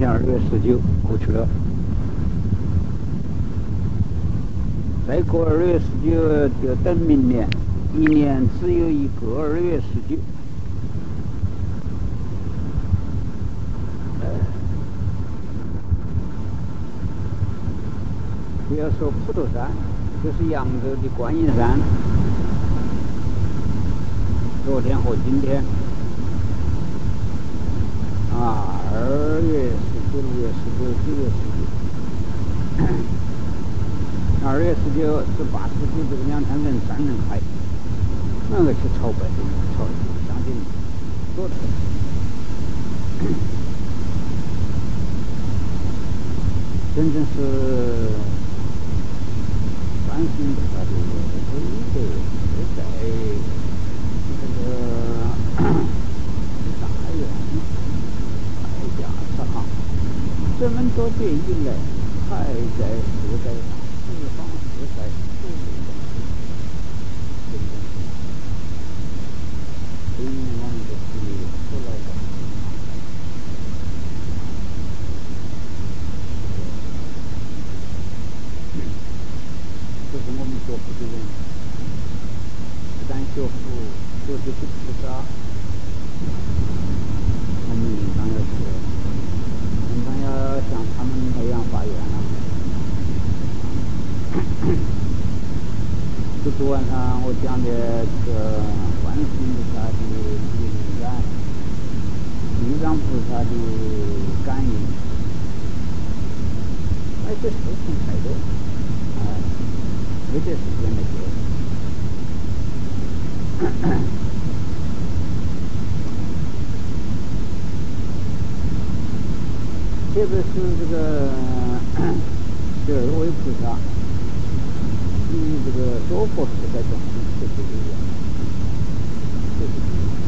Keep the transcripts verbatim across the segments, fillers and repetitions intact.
天二月十九过去了，再过二月十九就等明年，一年只有一个二月十九。不要说普陀山，就是扬州的观音山，昨天和今天啊，二月十九、六月十九、九月十九，二月十九是八十九，这个两天人山人海，那个去朝拜的，朝相信多的。真正是关心他的这个在这个大院太家慈航这么多年以来，还在住在四方四海都是真正对于我们的事业出来的。这是我们学佛的人，不但学佛，学的是菩萨，我们应当要学，应当要像他们那样发愿啊。就昨晚上我讲的这个观世音菩萨的灵感，地藏菩萨的感应，哎，这事情太多，哎。有些时间来学，特别是这个十二位菩萨与这个娑婆时代中确实不一样，确实不一样。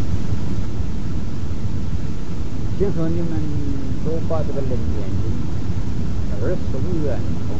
先说你们都把这个楞严经二十五圆通，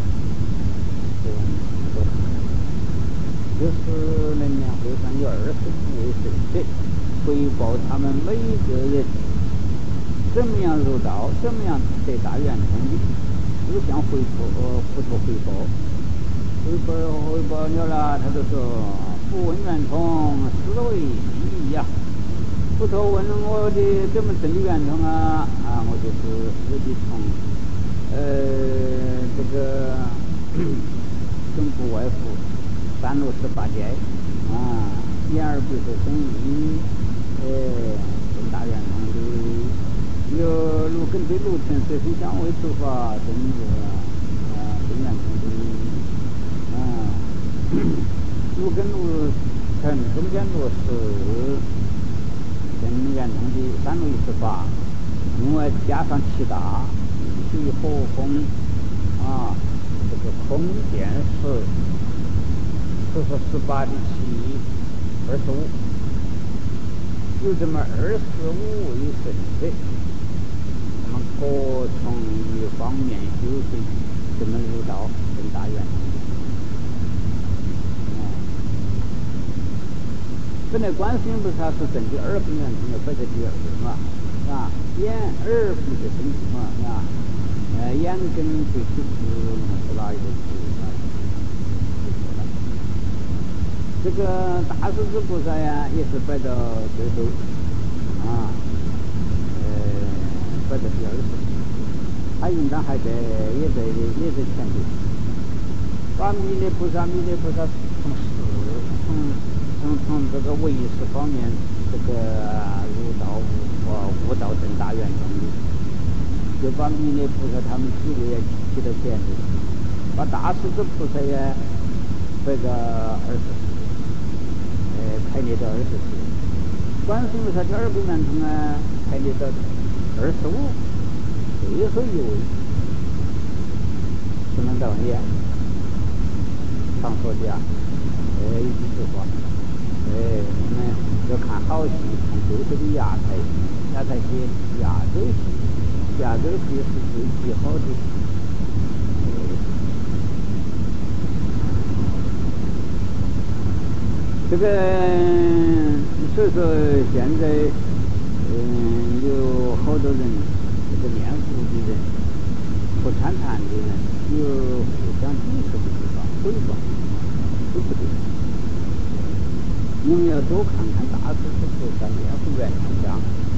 就是能量会上有二十五位神者，回报他们每个人怎么样入道，怎么样得大圆通的，都向回陀呃佛陀汇报，汇报汇报了了，他就说不问圆通，思维意义呀。佛陀问我的怎么证的圆通啊？啊，我就是我的从呃这个总不外乎三路十八界啊，眼耳鼻舌身意，呃，正大圆通的，有路根对路程随身相为诸法，真这个啊正圆通的啊，路根路程中间路是正圆通的三路一十八，另外加上七大，水火风啊，这个空电石。就是十八的七，二十五，有这么二十五位神者，他们各从一方面修行，怎么入道正大圆通。嗯，本来观世音菩萨是证的二分圆通，要摆在第二个嘛，啊，眼耳鼻的身体嘛，啊，呃，眼根对体质是哪一个质？这个大势至菩萨呀，也是摆到最后啊，呃，摆到第二次，他应当还在，也在也在前头。把弥勒菩萨，弥勒菩萨从事，从从从这个唯识方面，这个入道呃悟道正大圆通的，就把弥勒菩萨他们几位也提到前头，把大势至菩萨也摆到二十。开列到二十四，观世音菩萨第二个圆通啊，开列到二十五，最后一位，什么道理啊？常说的啊，呃，一句实话，哎，我们要看好戏，看最后的亚太，亚太戏、亚洲戏，亚洲戏是最最好的。这个，所以说现在，嗯，有好多人个念佛的人和参禅的人有互相抵触的地方，诽谤都不对。你们要多看看大势至菩萨念佛圆通章，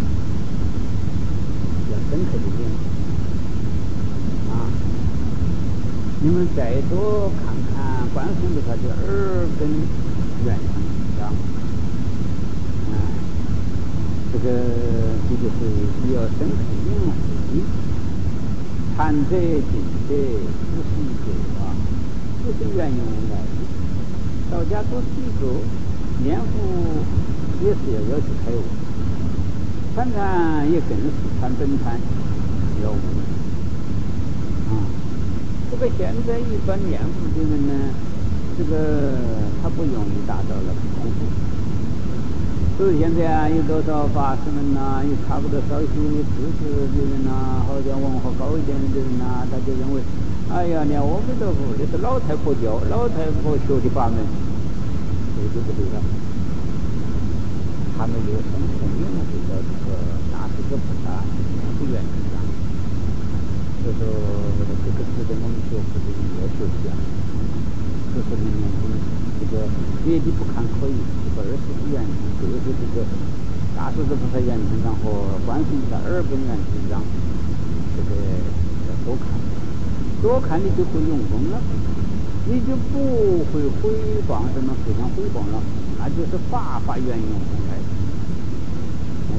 要深刻的领悟啊！你们再多看看观世音菩萨的耳根圆通章，啊，这个这就是需要深刻的领会。禅者、静者、不是一个啊，不是缘用来的。道家都是一个。念佛也是要要求开悟，参禅也更是参本禅要悟啊。这个现在一般念佛的人呢，这个他不容易达到那个功夫。所以现在啊，有多少法师们呐、啊，有差不多稍许知识的人呐、啊，或者文化高一点的人呐、啊，他就认为，哎呀，念阿弥陀佛这是老太婆教、老太婆学的法门。这就不对了，他们有深深领悟到这个大势至菩萨念佛圆通章，所以说这个值得我们学佛的人要学习啊。这是里面这个别的不看可以，这个二十一圆通，就是这个大势至菩萨圆通章和观世音菩萨耳根圆通章，这个要多看，多看你就会用功了。你就不会诽谤什么互相诽谤了，那就是法法缘用功来。哎，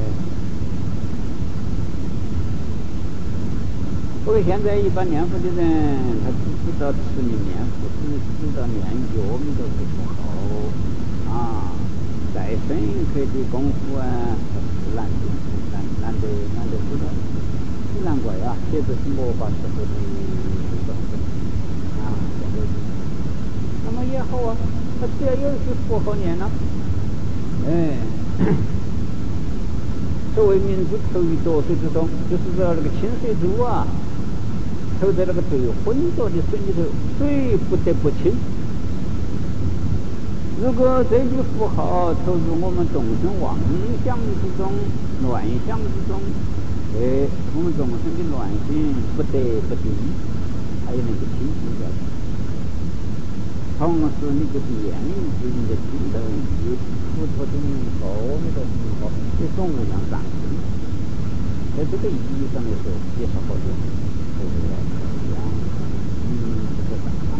不过现在一般念佛的人，他只知道持名念佛，只知道念阿弥陀佛不好啊，再深刻的功夫啊，难得难难得难得知道，难怪啊，这就是魔法师傅的东西啊，现在。那么也好啊，他只要有一些佛好念了，哎，所谓明珠投于浊水之中，就是说那个清水珠啊，投在那个最浑浊的水里头，水不得不清。如果这句符号投入我们众生妄想之中、乱想之中，哎，我们众生的乱心不得不定，还有那个清净掉。同时，你就是言语之人的听得语，佛陀的名号、阿弥陀佛名号，这种无量上升，在这个意义上来说，也是好的，对不对？这样，嗯，这个上升。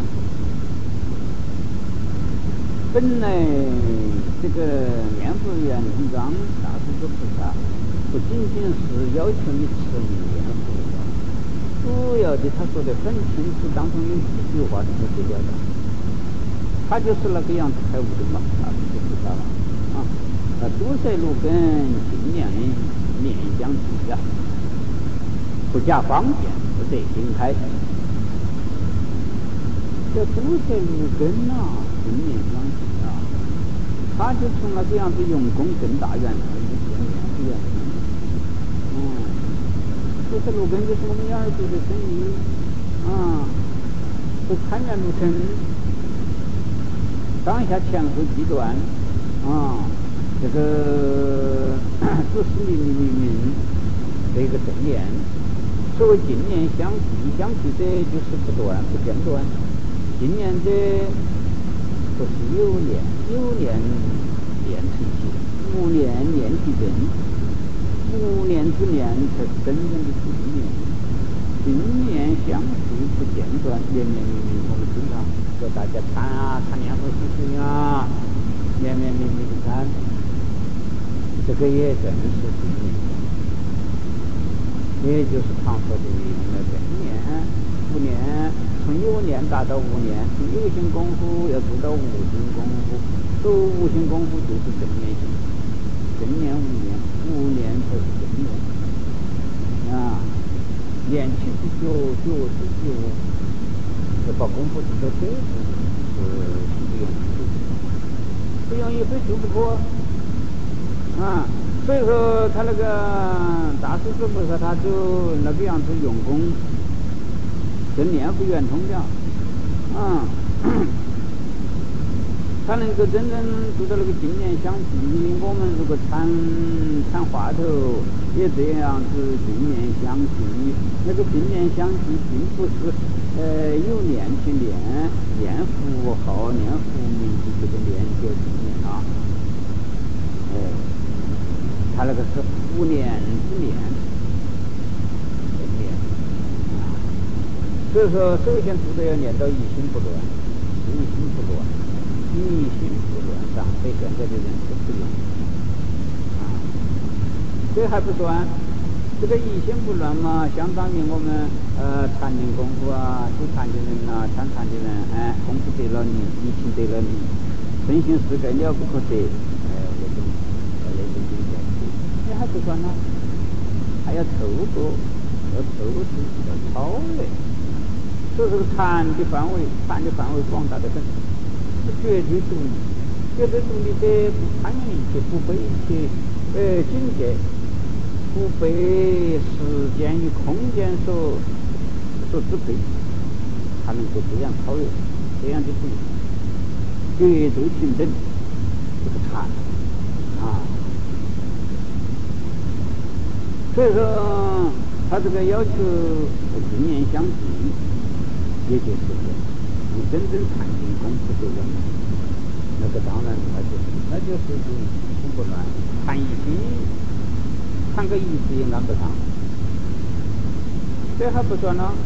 本来这个念佛圆通章大势至菩萨，不仅仅是要求你持名念佛，主要的他说的很清楚，当中有几句话是不得了的。他就是那个样子开悟的嘛，大势至菩萨了啊！那堵塞路根，尽量面相济呀，不假方便，不得心开。这堵塞路根呐、啊，尽面相济啊！他就从那个样子用功更大圆通，更圆不圆通。嗯，堵塞路根就是我们耳朵的生意啊，不参缘路程。当下前后极端啊，这个只是明明明这个正念，所谓净念相继，相继者就是不断不间断，净念者就是有念，有念念成气，无念念即真，无念之念才是真正的净念，净念相续不间断，念念明明，我们经常说大家参啊，参念佛修行啊，念念明明的参，这个也真是净念，也就是常说的那个念无念，从有念达到无念，从有形功夫要做到无形功夫，做无形功夫就是正念性，正念无念，无念才是正念啊，念起是觉，觉是觉。要把功夫做到这步是不容易，不容易非做不可啊！所以说他那个大势至菩萨，他就那个样子用功，跟念佛圆通的啊。 他能够真正做到那个净念相续。我们如果禅禅话头也这样子净念相续，那个净念相续并不是呃有念去念，念佛号念佛名字这个念叫净念啊，哎，他那个是无念之念，念啊。所以说，首先做的要念到一心不乱，一心不乱。一心不乱上，所以现在的人是不用啊。这还不算，这个一心不乱嘛，相当于我们呃禅定功夫啊，修禅的人啊，参禅的人，哎，功夫得了力，一心得了力，身心世界了不可得，哎，那种呃那种境界，这还不算呢，还要透过，要透视，要超越。所以这个禅的范围，禅的范围广大的很。绝对独立，绝对独立的不攀援一切，不被一切呃境界，不被时间与空间所所支配，才能够这样超越，这样的独立，绝对平等，这个禅啊。所以说，他这个要求净念相续，也就是说。你真正禅定功夫的人，那个当然那就是那就是一心不乱，禅一心，禅个一字也按不上，这还不算呢。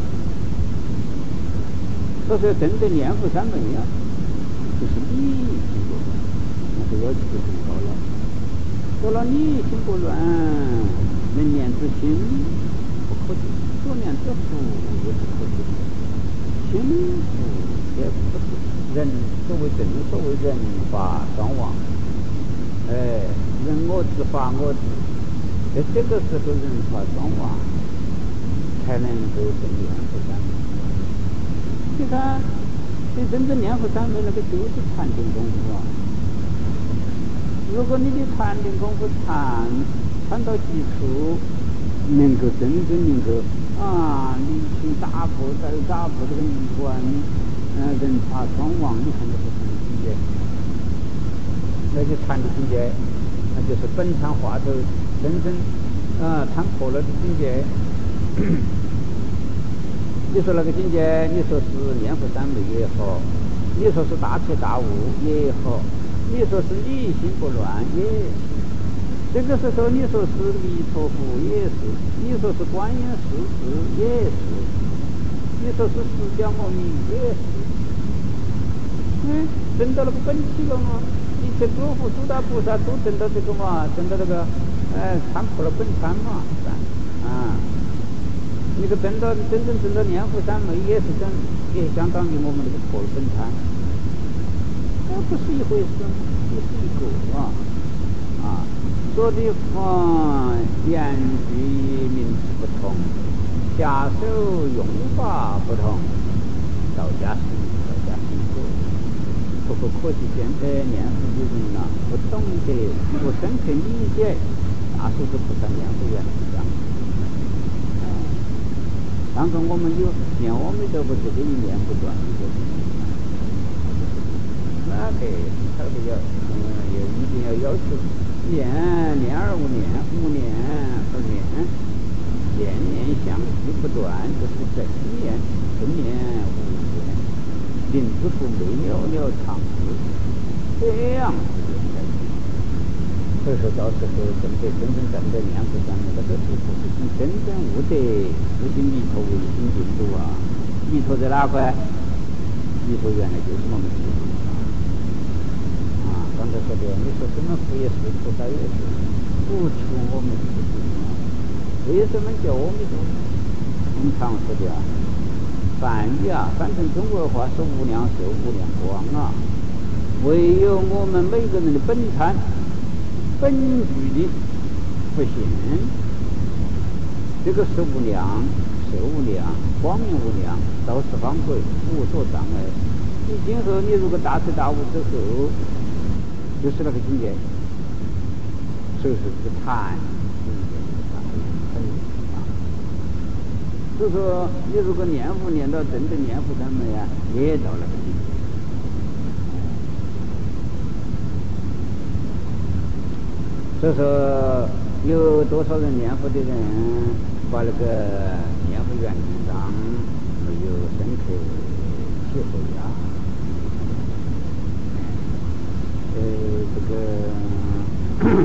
所以说真正念佛三昧啊，就是你心不乱，那个要求就很高了。到了你心不乱，能念之心不可得，所念之福也不可得，心福。也不是人，所谓正所谓人法双亡，哎，人我执法我执，在这个时候人法双亡，才能够证念佛三昧。你看，这真正念佛三昧那个就是禅定功夫啊。如果你的禅定功夫禅禅到基础，能够真正能够啊，理清大步再大步这个迷观。呃，人法双亡，你看这是什么境界？那就禅的境界，那就是本禅化头真正啊禅破了的境界。你说那个境界，你说是念佛三昧也好，你说是大彻大悟也好，你说是一心不乱也是。这个时候你说是弥陀佛也是，你说是观音世子也是，你说是释迦牟尼也是。嗯，证到那个本体了嘛？一切诸佛诸大菩萨都证到这个嘛，证到那个，呃，参破了本参嘛，是吧？啊，那个证到真正证到念佛三昧也是证，也相当于我们那个破了本参，那不是一回事，不是一个啊啊，说的话言语名词不同，下手用法不同，道家是道家是一个。不过可惜现在念佛的人呐，不懂得，不深刻理解大势至菩萨念佛原理啊。当中我们有念阿弥陀佛这个一念不断的，那个特别要嗯，也一定要要求念念而无念，无念而念，念念相续不断，就是正念，正念无念。临之不昧了了常事，这样子的。所以说到时候真的真正站在念佛上面，那个是不是你真正悟得不是弥陀唯心净土啊？弥陀在哪块？弥陀原来就是我们自己啊！刚才说的，你说什么佛也是，菩萨也是，不求我们自己啊！为什么叫阿弥陀？我们常说的啊。梵语啊，翻成中国话是无量寿、无量光啊。唯有我们每个人的本参、本具的不现，这个是无量、寿无量、光明无量、道十方轨，无所障碍。你今后你如果大彻大悟之后，就是那个境界。所以说这个禅境界很啊。所以说，你如果念佛念到真正念佛三昧啊，也到那个境界。 所以说，有多少人念佛的人，把那个念佛圆通上没有深刻体会啊？呃，这个，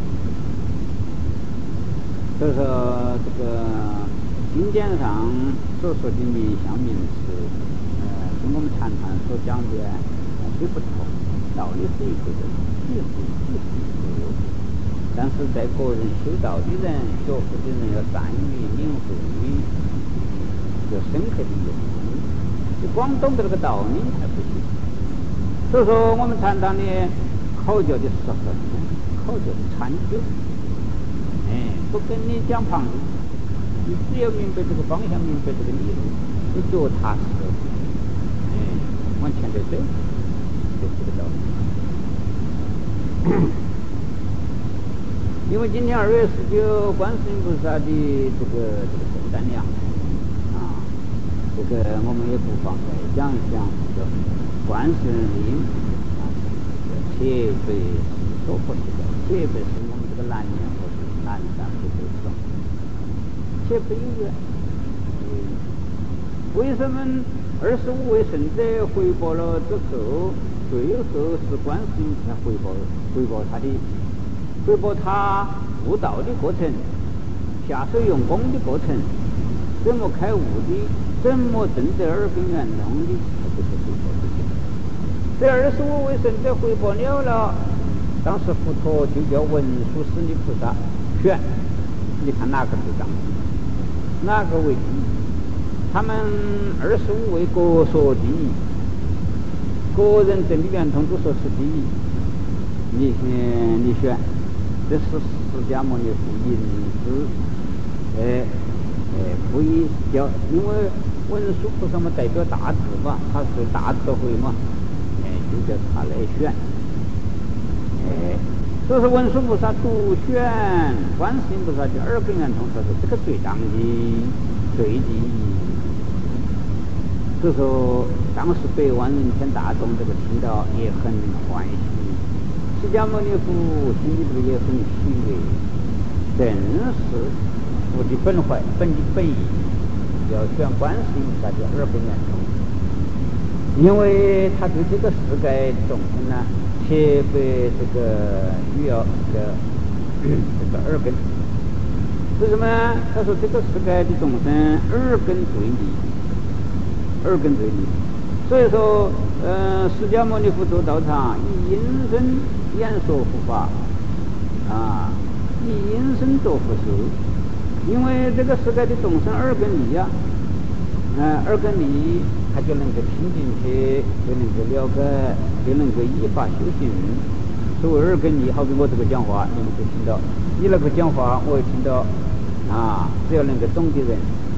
所以说这个经典上所说的名相名词，呃，跟我们禅堂所讲的虽不同，道理是一个的，意思意思一个。但是在个人修道的人、学佛的人要善于领会，有深刻的用，你光懂得那个道理还不行。所以说，我们禅堂的考教的是什么？考教的禅修，哎，不跟你讲旁的，你只要明白这个方向，明白这个理论，你脚踏实地，哎，往前头走，就是这个道理。因为今天二月十九，观世音菩萨的这个这个圣诞量啊，这个我们也不妨再讲一讲这个观世音啊，铁背是说佛的，铁背是我们这个南念佛是南山的这种铁背有缘。为什么二十五位圣者回报了之后，最后是观世音菩萨回报回报他的？回报他悟道的过程，下手用功的过程，怎么开悟的，怎么证得二根圆通的，这就是回报的。这二十五位圣者回报了了，当时佛陀就叫文殊师利菩萨选，你看哪个最长，哪个为第一？他们二十五位各说第一，个人证的圆通都说是第一，你嗯你选。这是释迦牟尼佛引之，哎哎，不以叫，因为文殊菩萨嘛代表大智嘛，他是大智慧嘛，哎，就叫他来选，哎，所以说文殊菩萨独选观世音菩萨的二根圆通，说是这个最当的最第一。所以说当时百万人天大众这个听到也很欢喜。释迦牟尼佛心里头也很喜悦，正是佛的本怀、本的本意，要选观世音菩萨的二根圆通，因为他对这个世界众生呢，特别这个需要这个这个二根。为什么？他说这个世界的众生二根最利，二根最利。所以说，呃，释迦牟尼佛做道场以因身演说佛法，啊，以因身做佛事，因为这个世界的众生二根利呀，呃，二根利，他就能够听进去，就能够了解，就能够依法修行。所谓二根利，好比我这个讲话，你们就听到；你那个讲话，我也听到，啊，只要能够懂的人。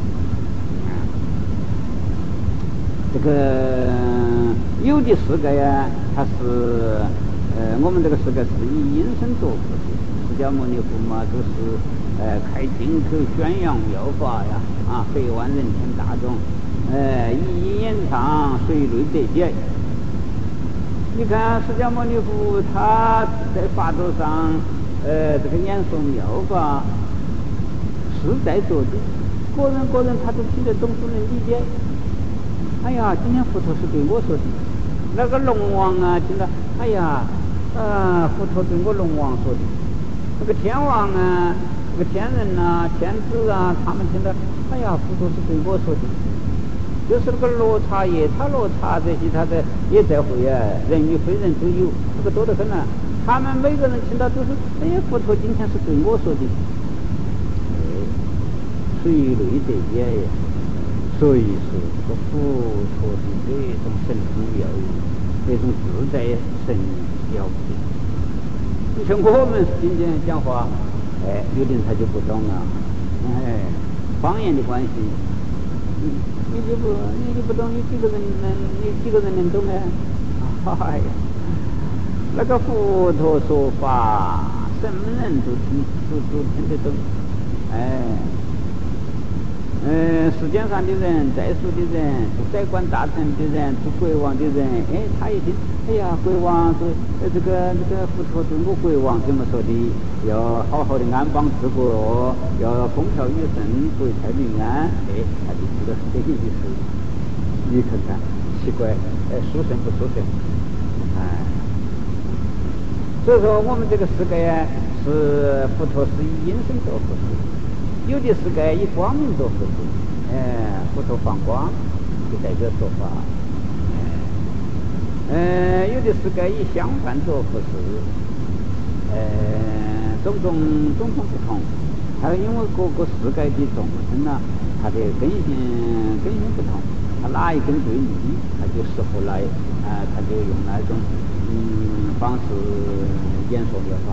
这个有的世界呀，它是呃，我们这个世界是以因身作佛的，释迦牟尼佛嘛，都是呃开金口宣扬妙法呀，啊，百万人天大众，呃，一音演唱，随类得解。你看释迦牟尼佛他在法座上，呃，这个演说妙法，实在做的，个人个人他都听得懂，都能理解。哎呀，今天佛陀是对我说的。那个龙王啊，听到，哎呀，呃，佛陀对我龙王说的。那个天王啊，那个天人啊、天子啊，他们听到，哎呀，佛陀是对我说的。就是那个罗刹、夜叉、罗刹这些，他的也在会啊，人与非人都有，这个多得很啊。他们每个人听到都是，哎呀，佛陀今天是对我说的。哎，随类得解呀。所以说，这个佛陀的这种神通妙用，这种自在神了不得。你像我们今天讲话，哎，有的人他就不懂了，哎，方言的关系，你你就不你就不懂，你几个人能你几个人能懂呢？哎呀，那个佛陀说法，什么人都听都都听得懂，哎。 嗯，世间上的人，在俗的人，做宰官大臣的人，做国王的人，哎，他一听，哎呀，国王说，呃，这个这个佛陀对我国王这么说的，要好好的安邦治国，要风调雨顺，国泰民安，哎，他就知道是这个意思。你看看，奇怪，哎，殊胜不殊胜？哎，所以说我们这个世界是佛陀是以因身做佛事。有的是该以光明做佛事，哎，佛陀放光就代表说法，哎，呃，有的是该以相反做佛事，呃，种种种种不同。还有因为各个世界的众生呢，他的根性根性不同，他哪一根对利，他就适合来，啊、呃，他就用那种嗯方式演说的法。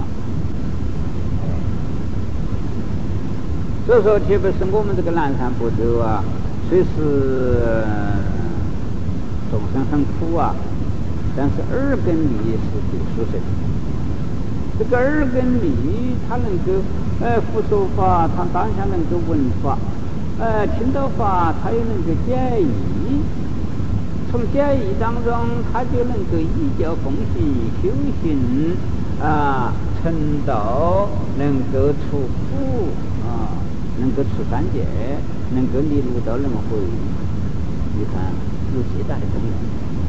所以说，特别是我们这个南山部洲啊，虽是众生很苦啊，但是耳根利是最殊胜。这个耳根利，它能够呃复受法，它当下能够闻法，呃听到法，它又能够解义。从解义当中，它就能够依教奉行修行啊，成道，能够出苦啊。能够出三界，能够离六道轮回，你看有极大的功能。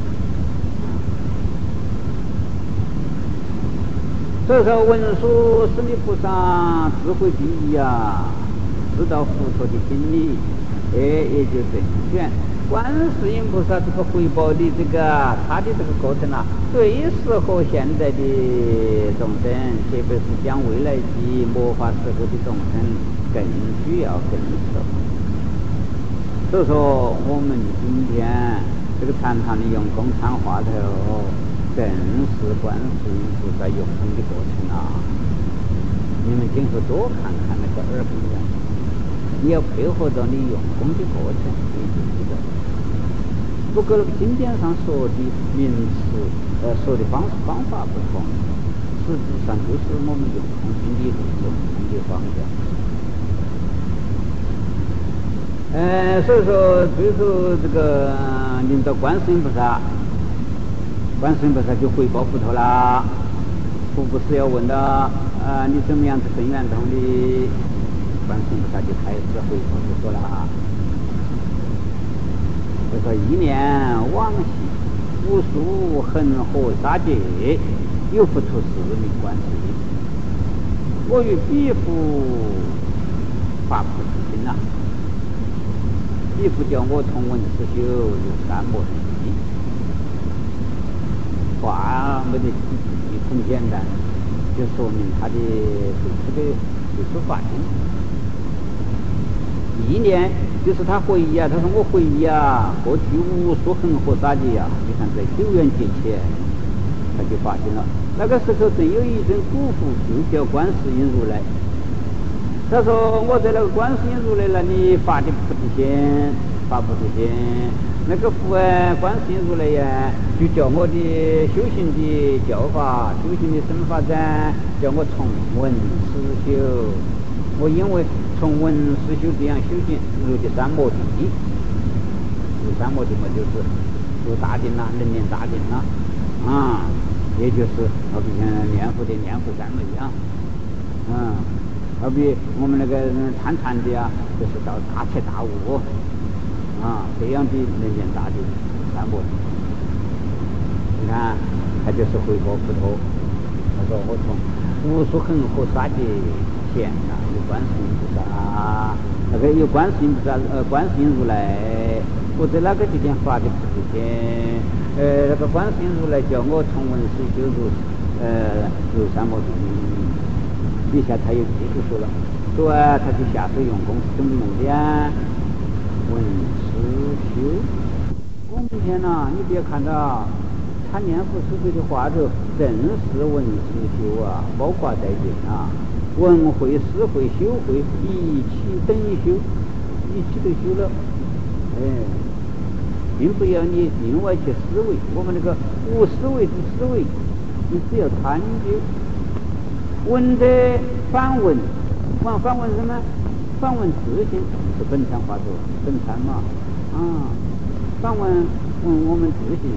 所以说，文殊师利菩萨智慧第一啊，知道佛陀的心理，哎，也就正选。观世音菩萨这个回报的这个他的这个过程啊，最适合现在的众生，特别是将未来的末法时候的众生更需要更适合。所以说，我们今天这个禅堂的用功参话头，正是观世音菩萨用功的过程啊！你们今后多看看那个耳根人，你要配合着你用功的过程，你就知道。不过那个经典上说的名词，呃，说的方方法不同，实质上就是我们用功的理路、用功的方向。呃，所以说，最后这个领导观世音菩萨，观世音菩萨就回报佛陀啦。佛不是要问到啊、呃，你怎么样子分圆通的？观世音菩萨就开始回报佛陀啦。就说一念往昔，无数恒河沙界，有佛出世名观世音。我与彼佛发菩提心呐。彼佛叫我从闻思修入三摩地，话没得几句，很简单，就说明他的对这个就是发心。意念就是他回忆啊，他说我回忆啊，过去无数恒河沙界啊，你看在久远劫前，他就发现了。那个时候真有一尊古佛，就叫观世音如来。他说我在那个观世音如来那里发的菩提心，发菩提心，那个佛啊，观世音如来呀，就叫我的修行的教法、修行的生发展，叫我从闻思修。我因为从闻思修这样修行入的三摩地，入三摩地嘛，就是入大定啦，能念大定啦，啊，也就是好比像念佛的念佛三昧一样，嗯。好比我们那个参禅的啊，就是到大彻大悟啊，这样的能见大的三摩地。你看，他就是回报佛陀。他说我从无数恒河沙界前啊，有观世音菩萨，那个有观世音菩萨，呃，观世音如来，我在那个地点发的菩提心，呃，那个观世音如来叫我从闻思修入，呃，入三摩地。底下他又继续说了，说啊，他去下手用功是怎么用的呀？闻思修。我们天哪，你别看到他念佛所说的话头，正是闻思修啊，包括在内啊。闻会、思会、修会，一起等于修，一起都修了。哎，并不要你另外去思维，我们那个无思维之思维，你只要探究。闻的反闻，往反闻什么？ 反问自性是本禅化作本禅嘛啊，反问问我们自性，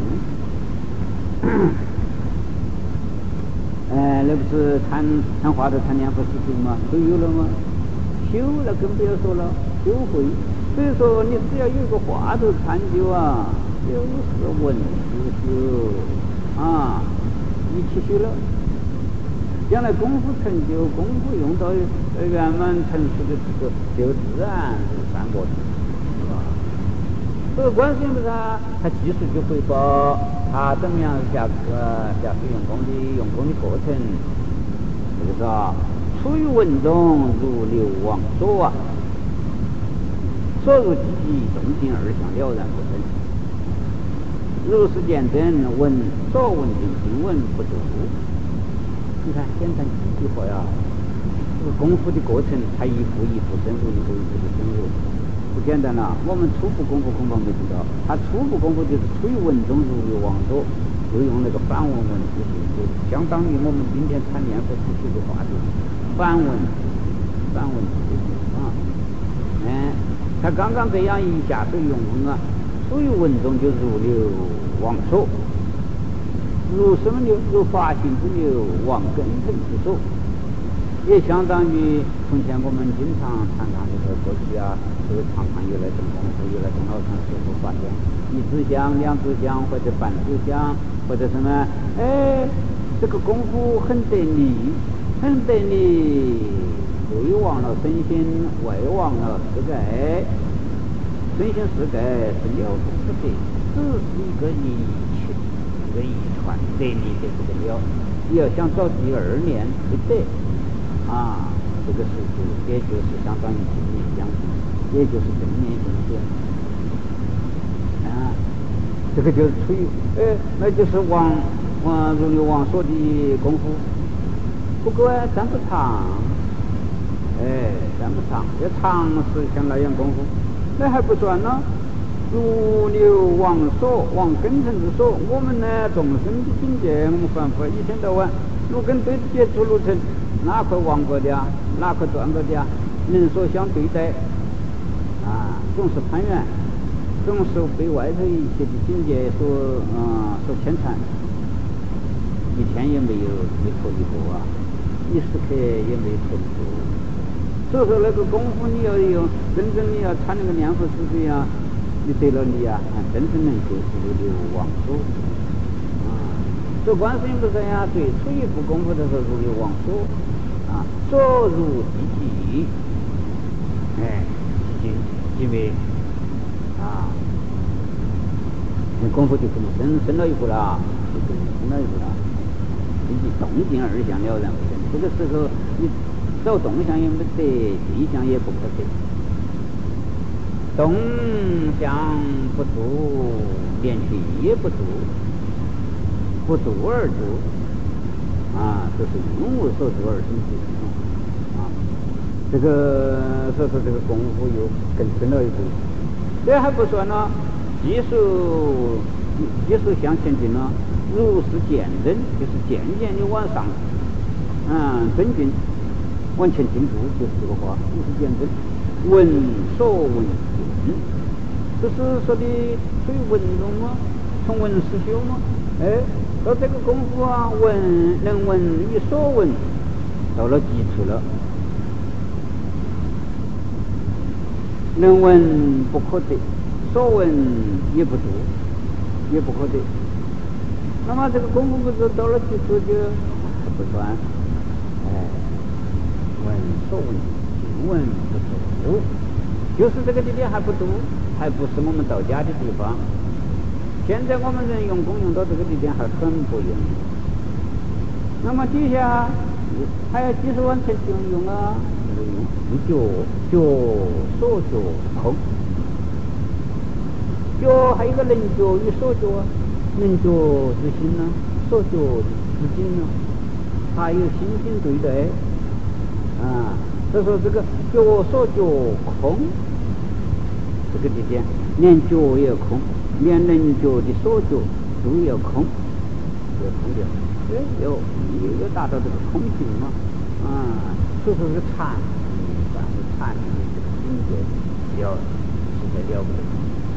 哎，那不是禅禅化的禅念佛实修吗？都有了吗？修了更不要说了，修会。所以说你只要有一个话头禅修啊，有时闻自修啊，一起修了，将来功夫成就，功夫用到圆满成熟的时候，就自然是三个的，是吧？所以观世音菩萨他技术就汇报他怎么样下呃下水用功的用功的过程，这个是出于文中如流往所啊，所入即即动静而向了然不生，如是见真闻所闻经经闻不足。你看简单几句话呀，这个功夫的过程才一步一步深入，一步一步的深入，不简单了。我们初步功夫恐怕没知道，他初步功夫就是出于文中如流往所，就用那个反文文字形，就相当于我们今天禅念佛实修的话题，反文反文字形啊。嗯，他刚刚这样一下手用功啊，出于文中就如流往所。如什么流？如法性之流，往根尘之所，也相当于从前我们经常常常这个过去啊，这个常常有来种功夫，有来种老禅师傅发现一支香、两支香或者半支香或者什么，哎，这个功夫很得力，很得力，内忘了身心，外忘了世界，身心世界是了不得，只是一个一切。这个遗传得力的不得了，你要想找第二年不得啊，这个是就也就是相当于正面相信，也就是正面相信啊，这个就是出于哎，那就是往往如流往所的功夫，不过啊，咱不长，哎，咱不长，要长是像那样功夫，那还不算呢。如流往所，往根尘之所。我们呢，众生的境界，我们凡夫一天到晚，如跟对接触路程，哪块忘过的啊，哪块断过的啊，人所相对待，啊，总是攀缘，总是被外头一些的境界所啊、呃、所牵缠，一天也没有没脱离过啊，一时刻也没脱离过。所以说那个功夫你要有真正你要参那个念佛之水啊。你对了你啊，真正能就是如流往所啊。这观世音菩萨呀，最初一步功夫的时候如流往所啊，所入即即，哎，即即为啊，那功夫就更深深了一步了，就更深了一步了。以及动静而向了然不生，这个时候你找动向也没得，地向也不可得。动向不足，连去也不足，不足而足啊，这是因无所住而生之啊。这个所以说这个功夫又更深了一步。这还不算呢，技术技术向前进呢，如是渐增，就是渐渐的往上，嗯，增进，往前进步，就是这个话，如是渐增。闻所闻经，这是说的属于文中吗？从文实修吗？哎，到这个功夫啊，闻能闻与所闻到了基础了，能闻不可得，所闻也不足，也不可得。那么这个功夫不是到了基础就不算，哎，闻所闻经闻不足。就是这个地点还不多，还不是我们到家的地方。现在我们人用功用到这个地点还很不容易。那么底下还有几十万才用用啊，用脚脚所脚空，脚还有一个能脚与所脚啊，能脚之心呢，所脚之境呢，还有心性对待啊。所以说这个脚所脚空，这个地点连脚也空，连人脚的所脚都要空，要空掉，哎，要要达到这个空性嘛，啊，所以说这个禅，反正禅禅的这个境界，要实在了不得。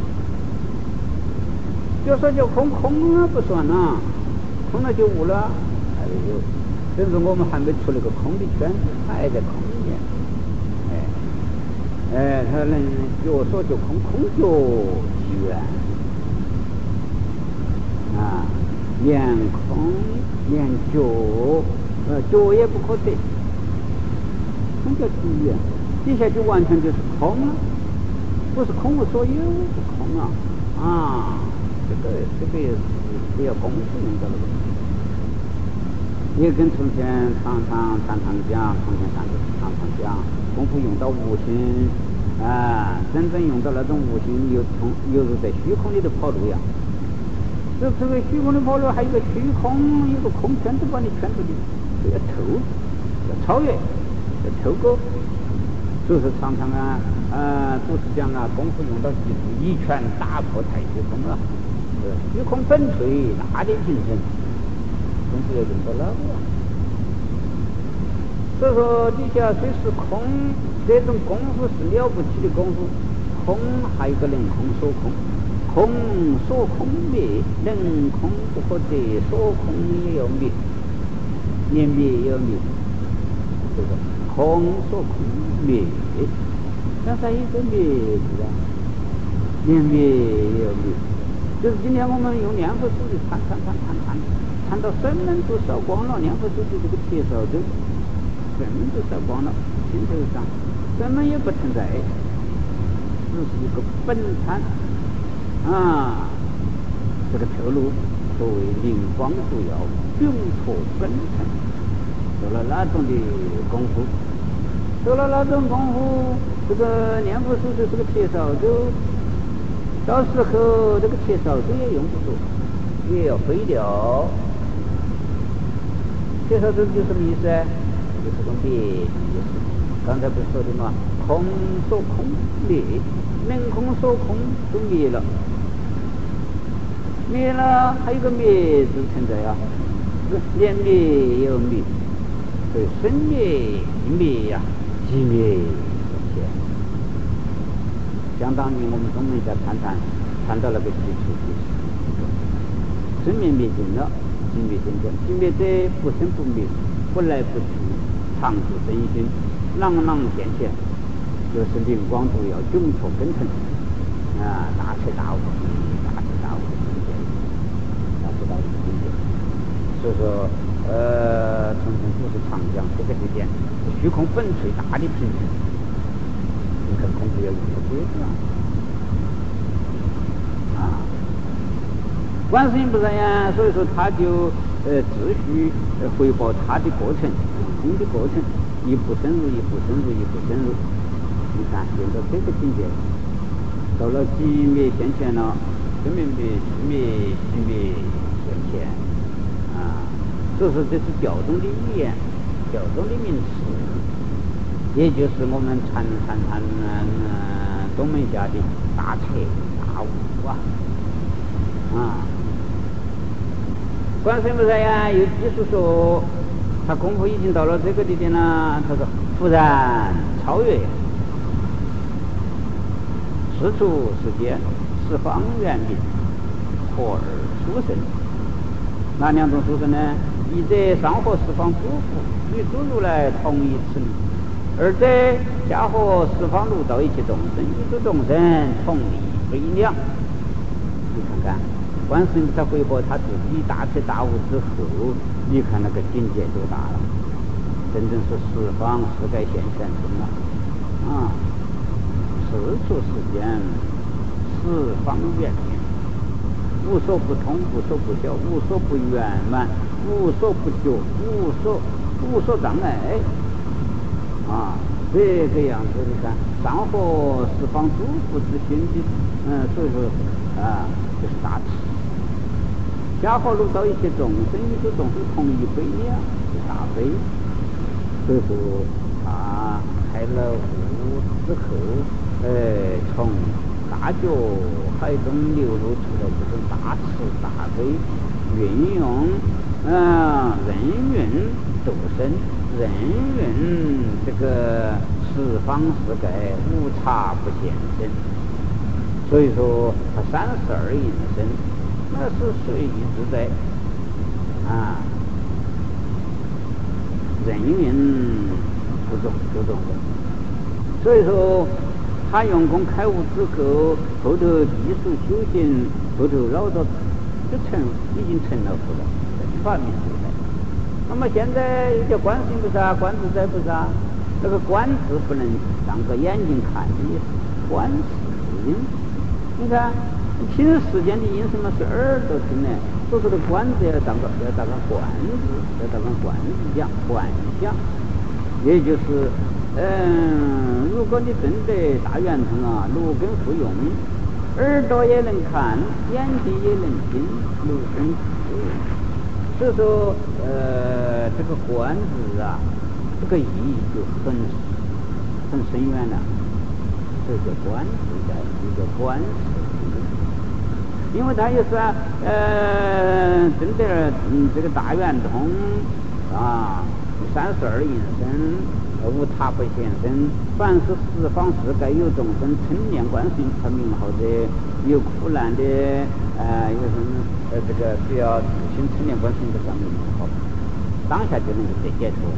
就说就空空了不算了，空了就无了，还有，甚至我们还没出那个空的圈子，还在空里面。哎，哎，他能就说就空，空就即圆啊，连空连觉，呃，觉也不可得，空叫即圆，底下就完全就是空了，不是空无所有，是空啊啊。这个这个也是也要功夫用到了，也跟从前常常常常讲，从前常常常讲，功夫用到无形啊，真正用到那种无形，有从犹如在虚空里头跑路一样。这这个虚空的跑路，还有一个虚空，有个空圈子把你圈住的，这要透，要超越，要透过。所以说常常啊，呃，都是讲啊，功夫用到极处，一拳打破太虚空了。虚空本陲，大地平生，功夫要用到那个。所以说，底下虽是空，这种功夫是了不起的功夫。空还有一个能空所空，空所空灭，能空不可得，所空也要灭，连灭也要灭。这个空所空灭，刚才一个灭字啊，连灭也要灭。就是今天我们用念佛手的参参参参参参到生门都烧光了，念佛手的这个铁烧都生门都烧光了，心头上生门也不存在，只是一个本参啊，这个透露所谓灵光烛耀，永脱本尘，做了那种的功夫，做了那种功夫，这个念佛手的这个铁烧都。到时候这个铁烧子也用不住，也要废掉。铁烧子有什么意思？就是个灭的意思。刚才不是说的吗？空所空灭，能空所空都灭了，灭了还有个灭字存在啊，连灭也有灭，所以生灭灭呀，即灭。相当于我们中门家谈谈谈到那个基础的生灭灭尽了，即灭尽了，即灭者不生不灭，不来不去，常住真心，朗朗现现，就是灵光烛耀，永脱根尘啊，大彻大悟，大彻大悟的境界，大彻大悟的境界。所以说，呃，从前都是常讲这个地点，虚空本陲，大地平衡。你看空气要用到这个啊，观世音菩萨呀，所以说他就呃继续呃回报他的过程，空的过程，一步深入，一步深入，一步深入。你看用到这个境界，到了即灭现前了，生灭灭，即灭即灭现前啊，所以说这是调动的语言，调动的名词。也就是我们禅禅禅呃东门下的大彻大悟啊啊！观世音菩萨呀，又继续说，他功夫已经到了这个地点了。他说：“忽然超越，四处世间，十方圆明，合而殊胜。哪两种殊胜呢？一者上合十方诸佛，与诸如来同一此理。二者下合十方六道一切众生，与诸众生同一非量。你看看，观世音菩萨回报他自己大彻大悟之后，你看那个境界多大了，真正是十方世界现前身了啊！四处世间，十方圆明，无所不通，无所不晓，无所不圆满，无所不觉，无所无所障碍。啊，这个样子，你看，上合十方诸佛之心的，嗯，所以说啊，就是大慈；下合六道一切众生，与诸众生同一悲量，是大悲。所以说，他开了悟之后，呃，从大觉海中流露出了这种大慈大悲，运用，嗯、呃，人运度生。人运这个十十方世界无差不现身，所以说他三十二应身，那是随意自在啊，人云不中不中的。所以说他用功开悟之后，后头技术修行，后头老早就成已经成了佛了，正法明自在。那么现在叫观世音菩萨、观自在菩萨，那个观字不能当个眼睛看的意思，观世音。你看听世间的音什么是耳朵听呢？所说的观字要当个要当个观字，要当个观字讲观想，也就是嗯，如果你真的大圆通啊，六根不用，耳朵也能看，眼睛也能听，六根不用。所以说，呃，这个观字啊，这个意义就很很深远了。这叫观自在，这叫观世，因为他也是啊，呃，真的，嗯，这个大圆通啊，三十二应身。无他不现身，凡是十方世界有众生称念观世音菩萨名号的，有苦难的，呃，有什么呃，这个只要自心称念观世音菩萨名号，当下就能够得解脱。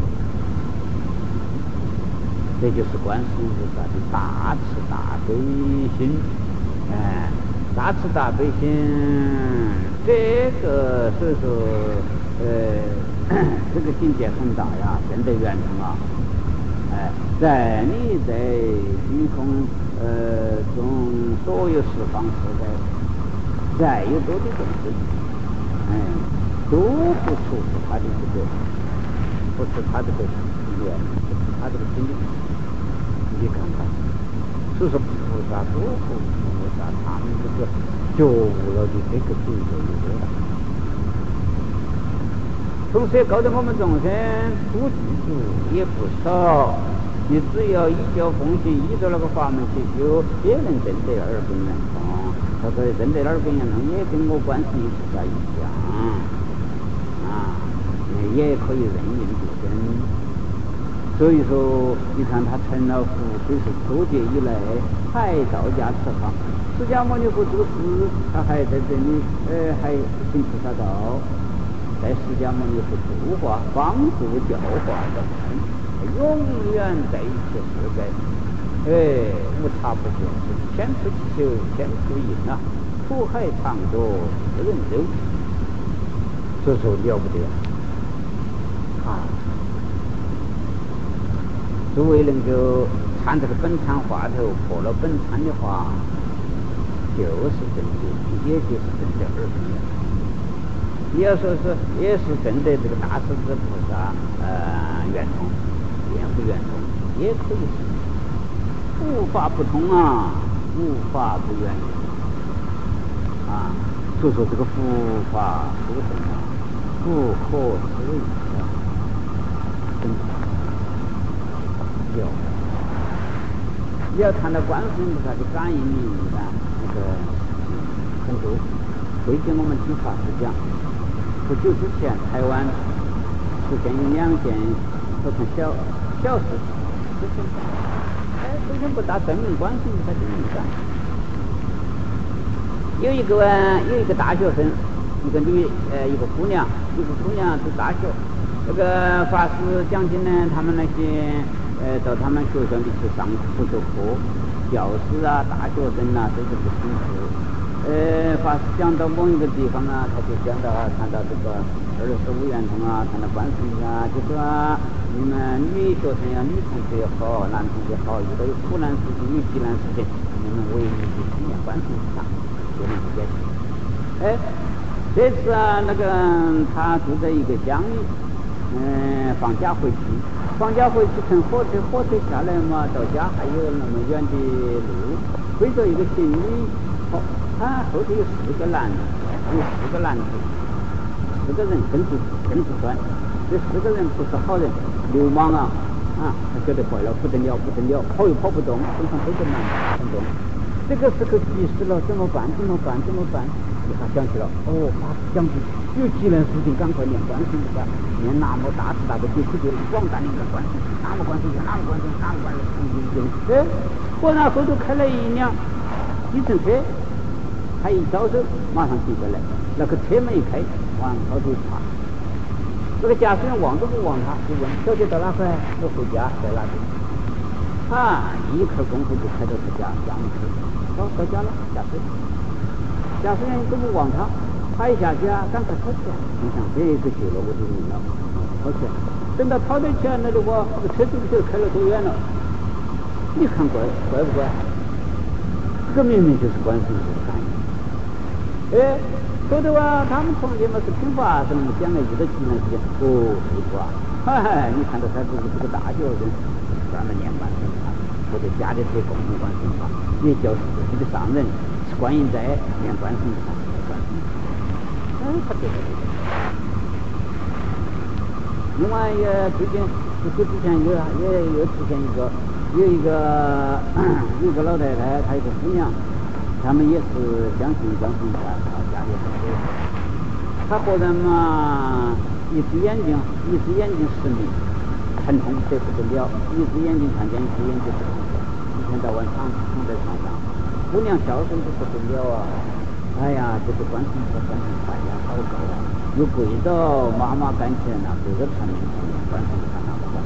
这就是观世音菩萨的大慈大悲心，哎、呃，大慈大悲心，这个所以说，呃，这个境界很大呀，真的圆通啊。哎，在你在虚空呃中所有十方世界，再有多的众生，哎，都不出他的这个，不是他这个愿，不是他这个心。你看看，所以说菩萨多佛菩萨，他们这个觉悟了的这个境界有多大？同时也搞得我们众生不记住也不少，你只要依教奉行，依着那个法门去修，也能证得耳根圆通。他说证得耳根圆通，也跟我观世音菩萨一样啊，也可以人云不真。所以说，你看他成了佛，就是多劫以来还道家持法。释迦牟尼佛住世，他还在这里，呃，还行菩萨道。在释迦牟尼佛度化、帮助、教化众生，永远在一切世界，哎，无他不现身，千处祈求千处应啊，苦海常作无人舟，这说了不得啊！诸位能够看这个本参话头，破了本参的话，就是真的，也就是真的耳根圆通。你要说是也是真的这个大势至菩萨呃圆通，圆不圆通也可以是，无法不通啊，无法不圆通啊。所以说这个佛法殊胜啊，不可思议啊，真的有。你要谈到观世音菩萨的感应力啊，那个很多。最近我们听法师讲。不久之前，台湾出现有两件好像小小事情，事情哎，事情不大，证明观世音菩萨的灵感。有一个有一个大学生，一个女呃一个姑娘，一个姑娘读大学，那个法师讲经呢，他们那些呃到他们学校里去上辅修课，教师啊、大学生啊都是不清楚。呃，法师讲到某一个地方啊，他就讲到啊，谈到这个二十五圆通啊，谈到观世音啊，就说啊，你们女学生呀、女同学也好，男同学也好，遇到有苦难事情、有急难事情，你们唯一去听念观世音菩萨，就能解决。哎，这次啊，那个他住在一个乡里，嗯、呃，放假回去，放假回去乘火车，火车下来嘛，到家还有那么远的路，背着一个行李，好。他后头有四个男的，有四个男的，四个人跟住跟住转，这四个人不是好人，流氓啊啊！他觉得坏了，不得了，不得了，跑又跑不动，身上背着男的很重。这个时候急死了，怎么办？怎么办？怎么办？ 他想起了，哦，他想起有几件事情，赶快念观世音菩萨，念南无大慈大悲救苦救难广大灵感观世音，南无观世音，南无观世音，南无观世音。哎，果然后头开了一辆计程车，他一招手，马上停下来，那个车门一开，往后头爬。这个驾驶员望都不望他，就问小姐到哪块？我回家，在哪里？啊，一刻功夫就开到他家家门口。哦，到家了，下车。驾驶员都不望他，他一下去啊，赶快掏钱。你想这个救了我的命了，掏钱。等到掏的钱了的话，这个车子不晓得开了多远了。你看怪怪不怪？这明明就是观世音菩萨。哎，说的话，他们从前嘛是听法什么将来遇到急难时间，哦，废话，哈哈，你看到他这个这个大学生专门念观世音菩萨，或者家里头供奉观世音菩萨，也叫自己的上人是观音在念观世音菩萨，观世音菩萨，哎，他对对对。另外也最近不久之前有也又出现一个有一个有一个老太太，她一个姑娘。他们也是相信观世音菩萨，家里很多。他个人嘛，一只眼睛，一只眼睛失明，疼痛得不得了；一只眼睛看见，一只眼睛不看见，一天到晚躺躺在床上。姑娘孝顺的不得了啊！哎呀，这个观世音菩萨观世音菩萨呀，好高啊！又跪到妈妈跟前了，跪到他面前，观世音菩萨那么高。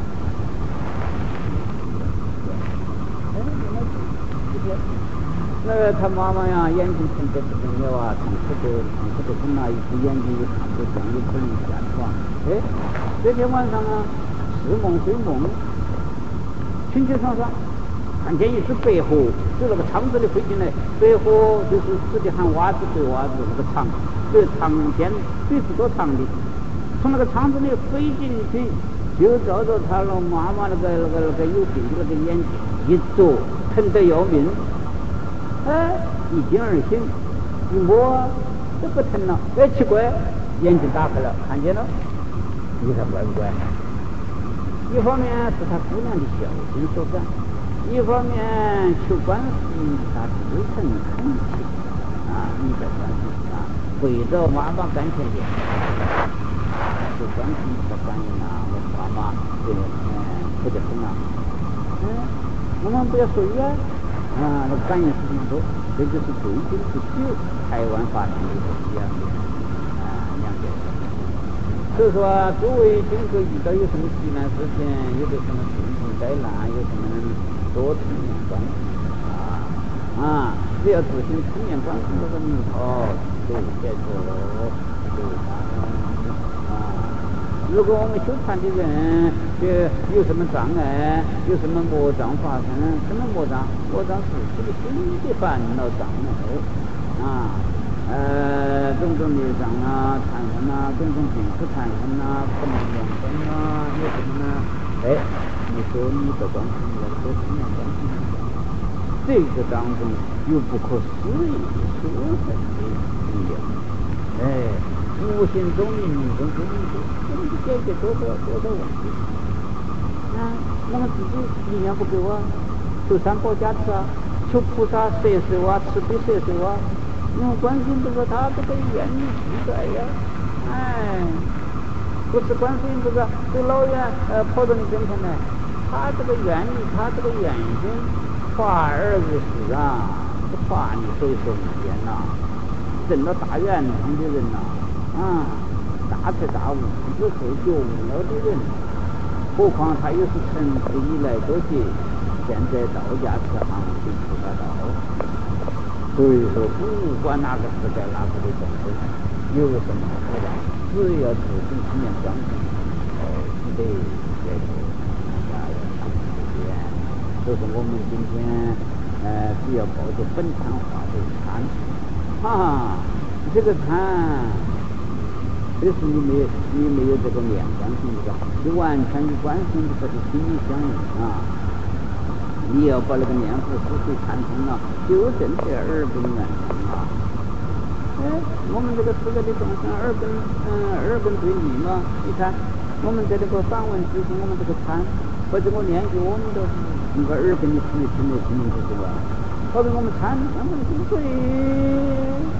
哎，原来这些。那个他妈妈呀，眼睛疼得不得了啊，痛苦得痛苦得很啊，一只眼睛又看不见，又可能下床。哎，这天晚上啊，似梦非梦，清清爽爽，看见一只白鹤从那个窗子里飞进来，白鹤就是指的喊蛙子对蛙子那个长，对长线对是多长的，从那个窗子里飞进去，就照着他了妈妈那个那个那个有病的那个眼睛一啄，疼得要命。哎，一惊而醒，一摸都不疼了。哎，奇怪，眼睛打开了，看见了，你看怪不怪？一方面是他姑娘的孝心所感，一方面求观世音菩萨自诚恳切啊！你在观世音菩萨跪着妈妈跟前的，求观世音菩萨感应啊！我妈妈对嗯苦得很啊！嗯，我们不要睡呀。啊，那个感应事情多，这就是最近不久台湾发生的一个一样的啊两件事。所以说啊，诸位今后遇到有什么急难事情，有个什么病痛灾难，有什么多称念观世啊啊，只要自行称念观世那个名号，就解脱了，就他啊。如果我们修禅的人就有什么障碍，有什么魔障发生，什么魔障？魔障是这个心的烦恼障碍啊，呃，种种孽障啊，缠身啊，种种病苦缠身啊，不能养生啊，有什么呢？哎，你说你的观世音菩萨，你的观世音菩萨，这个当中有不可思议的殊胜的力量，哎。无形中冥冥中就能够能够解决多少多少问题啊！我们自己力量不够啊，求三宝加持啊，求菩萨摄受啊，慈悲摄受啊。因为观世音菩萨他这个愿力自在呀，哎，不是观世音菩萨这老远呃跑到你跟前来，他这个愿力，他这个愿心，化而为实啊，不化你随手无边呐，证了大圆通的人呐。啊，大彻大悟、之后觉悟了的人，何况他又是成佛以来多劫，现在道家是行行菩萨道，所以说不管哪个时代哪个的众生，有什么渴望，只要自己体验观世音，哦，你得解脱大家要常实践。所以说我们今天呃，只要抱着本参化为参，哈，这个参。这是你没有你没有这个念观世音菩萨，就完全与观世音菩萨的心意相应啊！你要把那个念佛思维看通了，就证得耳根圆通啊！哎，我们这个世界的众生耳根嗯耳根对立嘛，你看我们在这个反文执行我们这个参，或者我念给我们的那个耳根的听得听得清清楚楚啊！好比我们参，我们之所以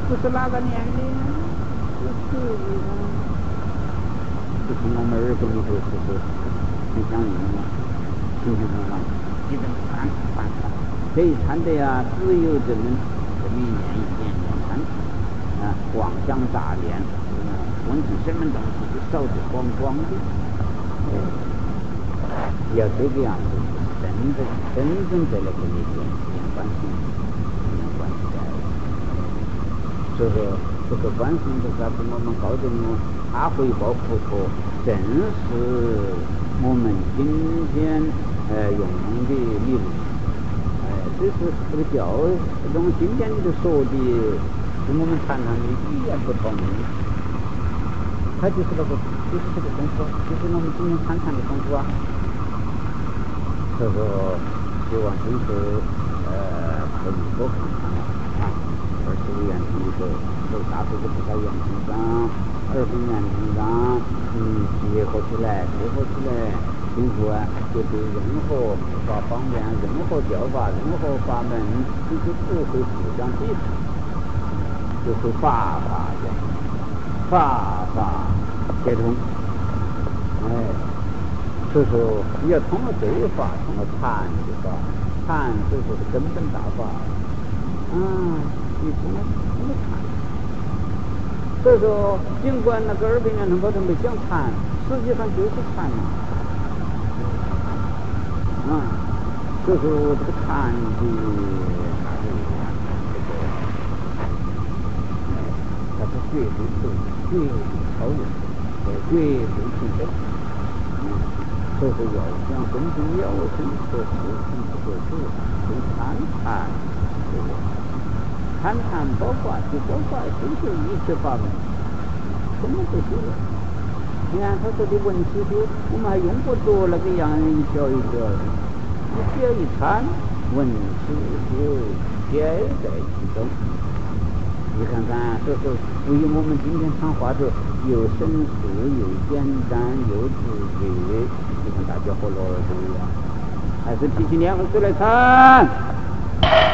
不是哪个念的，是可以的。就是我们耳朵里头就是很响应的，清清爽爽，基本参参参，这一参的呀，只有这么这么一年一年年参啊，妄想杂念，嗯，问题什么东西就少得光光的，哎，要这个样子，真正真正在那个里面念观世音，念观世音。所以说，这个观世音菩萨给我们告诉我，他回报佛陀，正是我们今天呃用的理论。哎、呃，这是这个教，这种经典里头说的，跟我们常常的语言不同。它就是那个，就是这个功夫，就是我们今天常常的功夫啊。所以说，希望真是呃可以多看看了啊。二十五愿成就，受大悲的菩萨愿成章，二分愿成章，嗯，结合起来，结合起来，今后啊，就对任何法方面、任何教法、任何法门，你就不会互相抵触，就会法法相，法法接通。哎，所以说你要通过这一法，通过禅的法，禅所以说是根本大法。啊，你通过通过禅，所以说尽管那个二品圆通高头没讲禅，实际上就是禅嘛。啊，所以说这个禅的它是这个，它是绝对是绝对超越，呃，绝对成真。嗯，所以说要想真正了生和死，生和死，从参禅这个。参禅包括就包括就是一切法门，什么都是。你看他说的文思修，我们还用不着那个样一条一条的，你只要一参，文思修皆在其中。你看看，这是为我们今天谈话的又深实又简单又直接，你看大家伙乐的呀，还是提起两个手来参。